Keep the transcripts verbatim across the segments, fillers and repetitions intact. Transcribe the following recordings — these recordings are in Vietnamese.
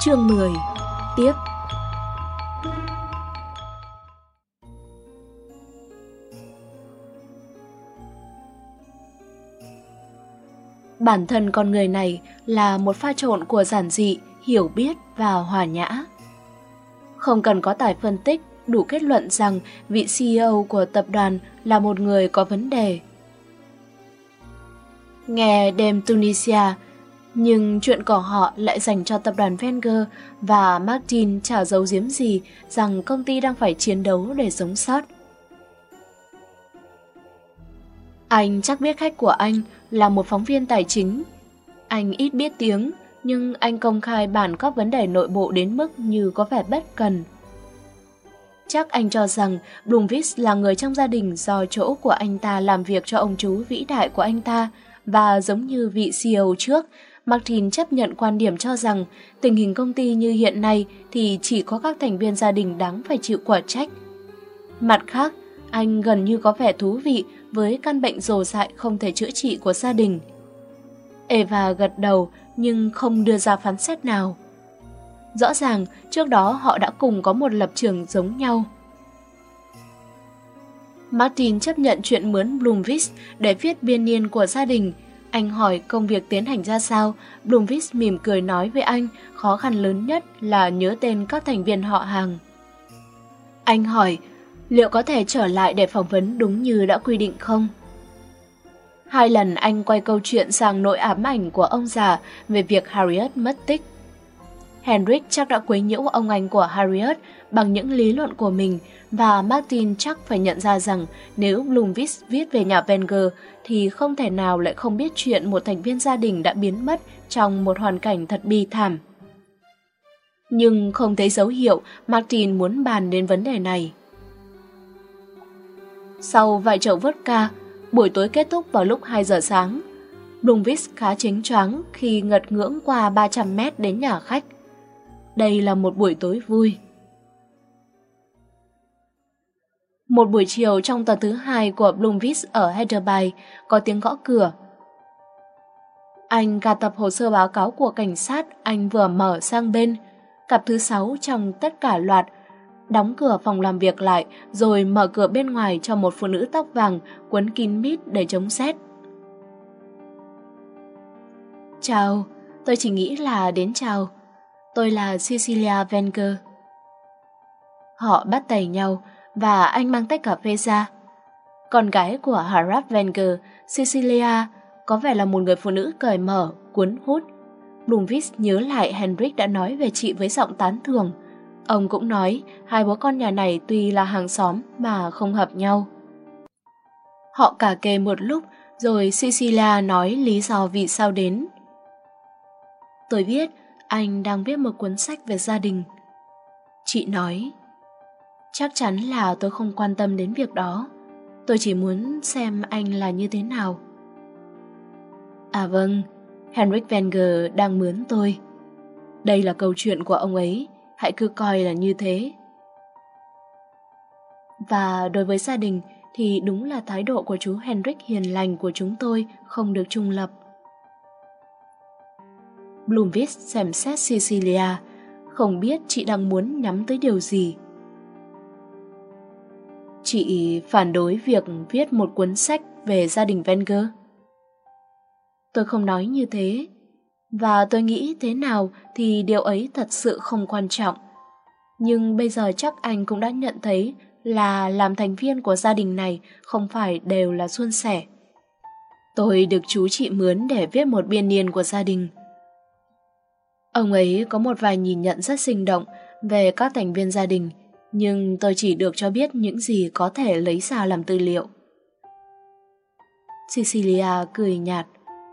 Chương mười. Tiếp. Bản thân con người này là một pha trộn của giản dị, hiểu biết và hòa nhã. Không cần có tài phân tích, đủ kết luận rằng vị xê e ô của tập đoàn là một người có vấn đề. Nghe đêm Tunisia, nhưng chuyện của họ lại dành cho tập đoàn Wenger, và Martin chả giấu giếm gì rằng công ty đang phải chiến đấu để sống sót. Anh chắc biết khách của anh là một phóng viên tài chính. Anh ít biết tiếng, nhưng anh công khai bản các vấn đề nội bộ đến mức như có vẻ bất cần. Chắc anh cho rằng Blomqvist là người trong gia đình do chỗ của anh ta làm việc cho ông chú vĩ đại của anh ta, và giống như vị xê e ô trước, Martin chấp nhận quan điểm cho rằng tình hình công ty như hiện nay thì chỉ có các thành viên gia đình đáng phải chịu quả trách. Mặt khác, anh gần như có vẻ thú vị với căn bệnh rồ dại không thể chữa trị của gia đình. Eva gật đầu nhưng không đưa ra phán xét nào. Rõ ràng trước đó họ đã cùng có một lập trường giống nhau. Martin chấp nhận chuyện mướn Blomqvist để viết biên niên của gia đình. Anh hỏi công việc tiến hành ra sao. Blomqvist mỉm cười nói với anh khó khăn lớn nhất là nhớ tên các thành viên họ hàng. Anh hỏi liệu có thể trở lại để phỏng vấn đúng như đã quy định không? Hai lần anh quay câu chuyện sang nỗi ám ảnh của ông già về việc Harriet mất tích. Henrik chắc đã quấy nhiễu ông anh của Harriet bằng những lý luận của mình, và Martin chắc phải nhận ra rằng nếu Blomqvist viết về nhà Wenger thì không thể nào lại không biết chuyện một thành viên gia đình đã biến mất trong một hoàn cảnh thật bi thảm. Nhưng không thấy dấu hiệu Martin muốn bàn đến vấn đề này. Sau vài chậu vodka, buổi tối kết thúc vào lúc hai giờ sáng. Blomqvist khá chếnh choáng khi ngật ngưỡng qua ba trăm mét đến nhà khách. Đây là một buổi tối vui. Một buổi chiều trong tuần thứ hai của Blomqvist ở Hyderabad có tiếng gõ cửa. Anh gạt tập hồ sơ báo cáo của cảnh sát anh vừa mở sang bên, cặp thứ sáu trong tất cả loạt, đóng cửa phòng làm việc lại rồi mở cửa bên ngoài cho một phụ nữ tóc vàng quấn kín mít để chống rét. Chào, tôi chỉ nghĩ là đến chào. Tôi là Cecilia Wenger. Họ bắt tay nhau và anh mang tách cà phê ra. Con gái của Harald Wenger, Cecilia, có vẻ là một người phụ nữ cởi mở, cuốn hút. Blomqvist nhớ lại Henrik đã nói về chị với giọng tán thưởng. Ông cũng nói hai bố con nhà này tuy là hàng xóm mà không hợp nhau. Họ cà kê một lúc rồi Cecilia nói lý do vì sao đến. Tôi biết anh đang viết một cuốn sách về gia đình. Chị nói, chắc chắn là tôi không quan tâm đến việc đó. Tôi chỉ muốn xem anh là như thế nào. À vâng, Henrik Wenger đang mướn tôi. Đây là câu chuyện của ông ấy, hãy cứ coi là như thế. Và đối với gia đình thì đúng là thái độ của chú Henrik hiền lành của chúng tôi không được trung lập. Blomqvist xem xét Cecilia, không biết chị đang muốn nhắm tới điều gì. Chị phản đối việc viết một cuốn sách về gia đình Wenger. Tôi không nói như thế, và tôi nghĩ thế nào thì điều ấy thật sự không quan trọng. Nhưng bây giờ chắc anh cũng đã nhận thấy là làm thành viên của gia đình này không phải đều là suôn sẻ. Tôi được chú chị mướn để viết một biên niên của gia đình. Ông ấy có một vài nhìn nhận rất sinh động về các thành viên gia đình, nhưng tôi chỉ được cho biết những gì có thể lấy ra làm tư liệu. Cecilia cười nhạt.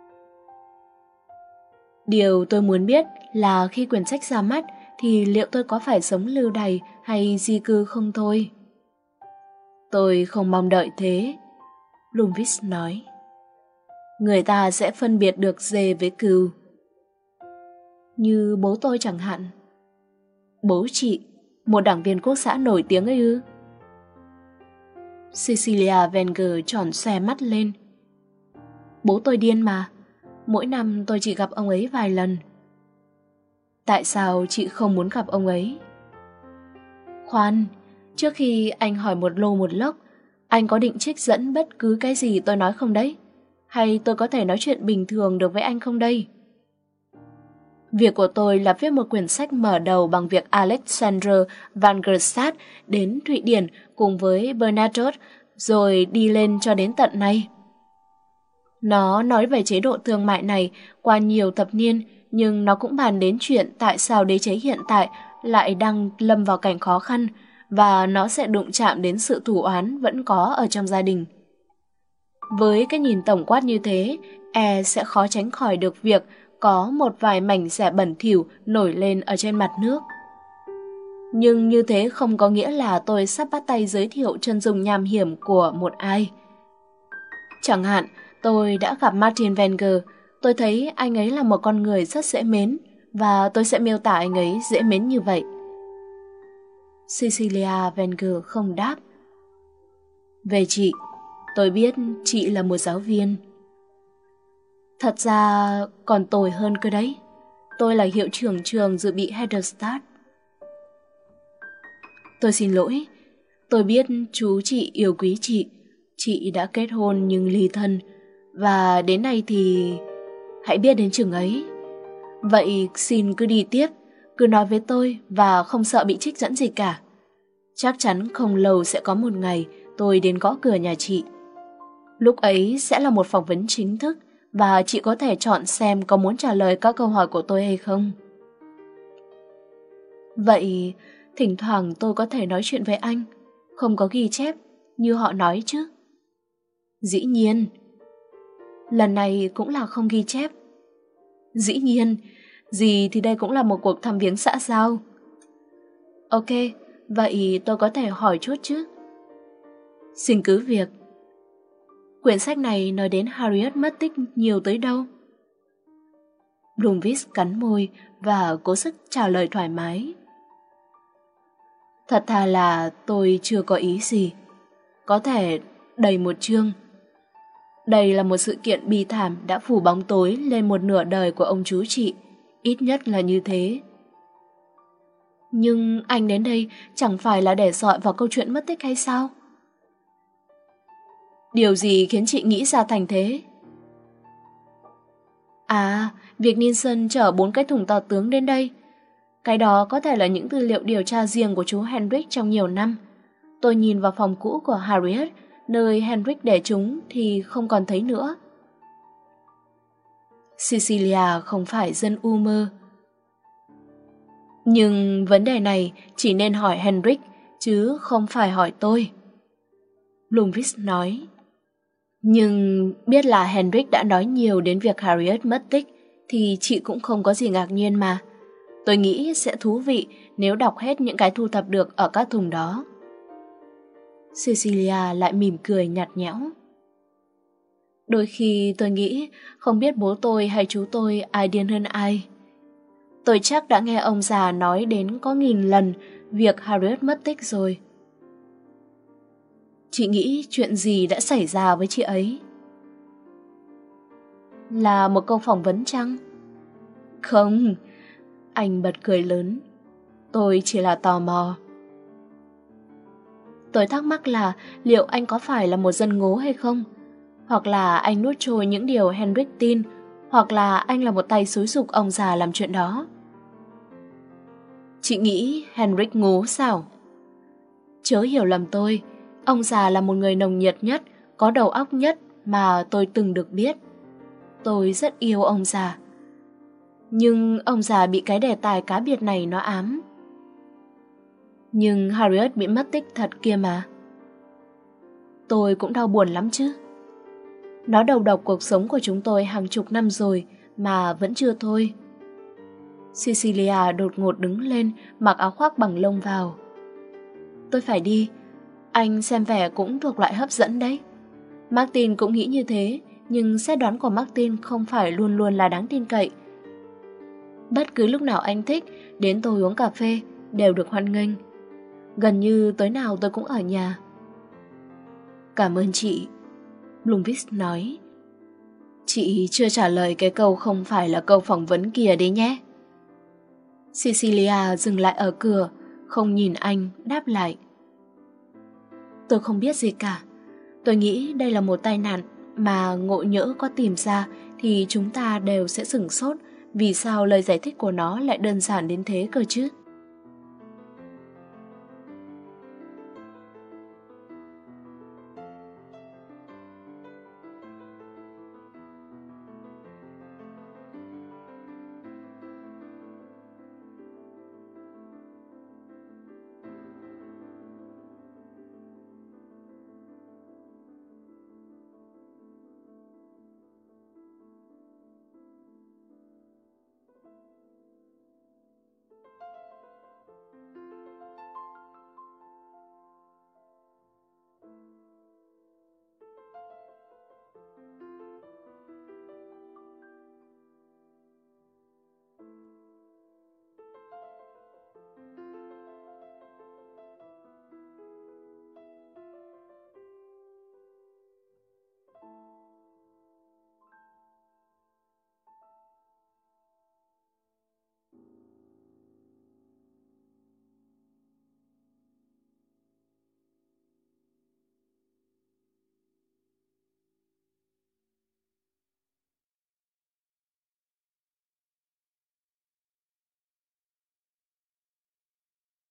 Điều tôi muốn biết là khi quyển sách ra mắt thì liệu tôi có phải sống lưu đày hay di cư không thôi? Tôi không mong đợi thế, Blomqvist nói. Người ta sẽ phân biệt được dê với cừu. Như bố tôi chẳng hạn. Bố chị, một đảng viên quốc xã nổi tiếng ấy ư? Cecilia Wenger tròn xoe mắt lên. Bố tôi điên mà. Mỗi năm tôi chỉ gặp ông ấy vài lần. tại sao chị không muốn gặp ông ấy? Khoan, trước khi anh hỏi một lô một lốc, anh có định trích dẫn bất cứ cái gì tôi nói không đấy? Hay tôi có thể nói chuyện bình thường được với anh không đây? Việc của tôi là viết một quyển sách mở đầu bằng việc Alexander Van Gerstadt đến Thụy Điển cùng với Bernadotte rồi đi lên cho đến tận nay. Nó nói về chế độ thương mại này qua nhiều thập niên, nhưng nó cũng bàn đến chuyện tại sao đế chế hiện tại lại đang lâm vào cảnh khó khăn, và nó sẽ đụng chạm đến sự thù oán vẫn có ở trong gia đình. Với cái nhìn tổng quát như thế, e sẽ khó tránh khỏi được việc có một vài mảnh rẻ bẩn thỉu nổi lên ở trên mặt nước. Nhưng như thế không có nghĩa là tôi sắp bắt tay giới thiệu chân dung nham hiểm của một ai. Chẳng hạn, tôi đã gặp Martin Wenger, tôi thấy anh ấy là một con người rất dễ mến, và tôi sẽ miêu tả anh ấy dễ mến như vậy. Cecilia Wenger không đáp. Về chị, tôi biết chị là một giáo viên. Thật ra còn tồi hơn cơ đấy. Tôi là hiệu trưởng trường dự bị Hederstadt. Tôi xin lỗi. Tôi biết chú chị yêu quý chị. Chị đã kết hôn nhưng ly thân. Và đến nay thì... hãy biết đến chừng ấy. Vậy xin cứ đi tiếp. Cứ nói với tôi và không sợ bị trích dẫn gì cả. Chắc chắn không lâu sẽ có một ngày tôi đến gõ cửa nhà chị. Lúc ấy sẽ là một phỏng vấn chính thức, và chị có thể chọn xem có muốn trả lời các câu hỏi của tôi hay không. Vậy, thỉnh thoảng tôi có thể nói chuyện với anh, không có ghi chép, như họ nói chứ? Dĩ nhiên. Lần này cũng là không ghi chép. Dĩ nhiên, gì thì đây cũng là một cuộc thăm viếng xã giao. Ok, vậy tôi có thể hỏi chút chứ? Xin cứ việc. Quyển sách này nói đến Harriet mất tích nhiều tới đâu? Blomqvist cắn môi và cố sức trả lời thoải mái. Thật thà là tôi chưa có ý gì. Có thể đầy một chương. Đây là một sự kiện bi thảm đã phủ bóng tối lên một nửa đời của ông chú chị. Ít nhất là như thế. Nhưng anh đến đây chẳng phải là để dọi vào câu chuyện mất tích hay sao? Điều gì khiến chị nghĩ ra thành thế? À, việc Nilsson chở bốn cái thùng tàu tướng đến đây. Cái đó có thể là những tư liệu điều tra riêng của chú Henrik trong nhiều năm. Tôi nhìn vào phòng cũ của Harriet, nơi Henrik để chúng thì không còn thấy nữa. Cecilia không phải dân u mơ. Nhưng vấn đề này chỉ nên hỏi Henrik, chứ không phải hỏi tôi. Blomqvist nói. Nhưng biết là Henrik đã nói nhiều đến việc Harriet mất tích thì chị cũng không có gì ngạc nhiên mà. Tôi nghĩ sẽ thú vị nếu đọc hết những cái thu thập được ở các thùng đó. Cecilia lại mỉm cười nhạt nhẽo. Đôi khi tôi nghĩ không biết bố tôi hay chú tôi ai điên hơn ai. Tôi chắc đã nghe ông già nói đến có nghìn lần việc Harriet mất tích rồi. Chị nghĩ chuyện gì đã xảy ra với chị ấy? Là một câu phỏng vấn chăng? Không, anh bật cười lớn. Tôi chỉ là tò mò. Tôi thắc mắc là liệu anh có phải là một dân ngố hay không? Hoặc là anh nuốt trôi những điều Henrik tin, hoặc là anh là một tay xúi giục ông già làm chuyện đó. Chị nghĩ Henrik ngố sao? Chớ hiểu lầm tôi, ông già là một người nồng nhiệt nhất, có đầu óc nhất mà tôi từng được biết. Tôi rất yêu ông già. Nhưng ông già bị cái đề tài cá biệt này nó ám. Nhưng Harriet bị mất tích thật kia mà. Tôi cũng đau buồn lắm chứ. Nó đầu độc cuộc sống của chúng tôi hàng chục năm rồi mà vẫn chưa thôi. Cecilia đột ngột đứng lên, mặc áo khoác bằng lông vào. Tôi phải đi. Anh xem vẻ cũng thuộc loại hấp dẫn đấy. Martin cũng nghĩ như thế, nhưng xét đoán của Martin không phải luôn luôn là đáng tin cậy. Bất cứ lúc nào anh thích, đến tôi uống cà phê, đều được hoan nghênh. Gần như tối nào tôi cũng ở nhà. Cảm ơn chị, Blomqvist nói. Chị chưa trả lời cái câu không phải là câu phỏng vấn kia đấy nhé. Cecilia dừng lại ở cửa, không nhìn anh, đáp lại. Tôi không biết gì cả. Tôi nghĩ đây là một tai nạn mà ngộ nhỡ có tìm ra thì chúng ta đều sẽ sửng sốt vì sao lời giải thích của nó lại đơn giản đến thế cơ chứ.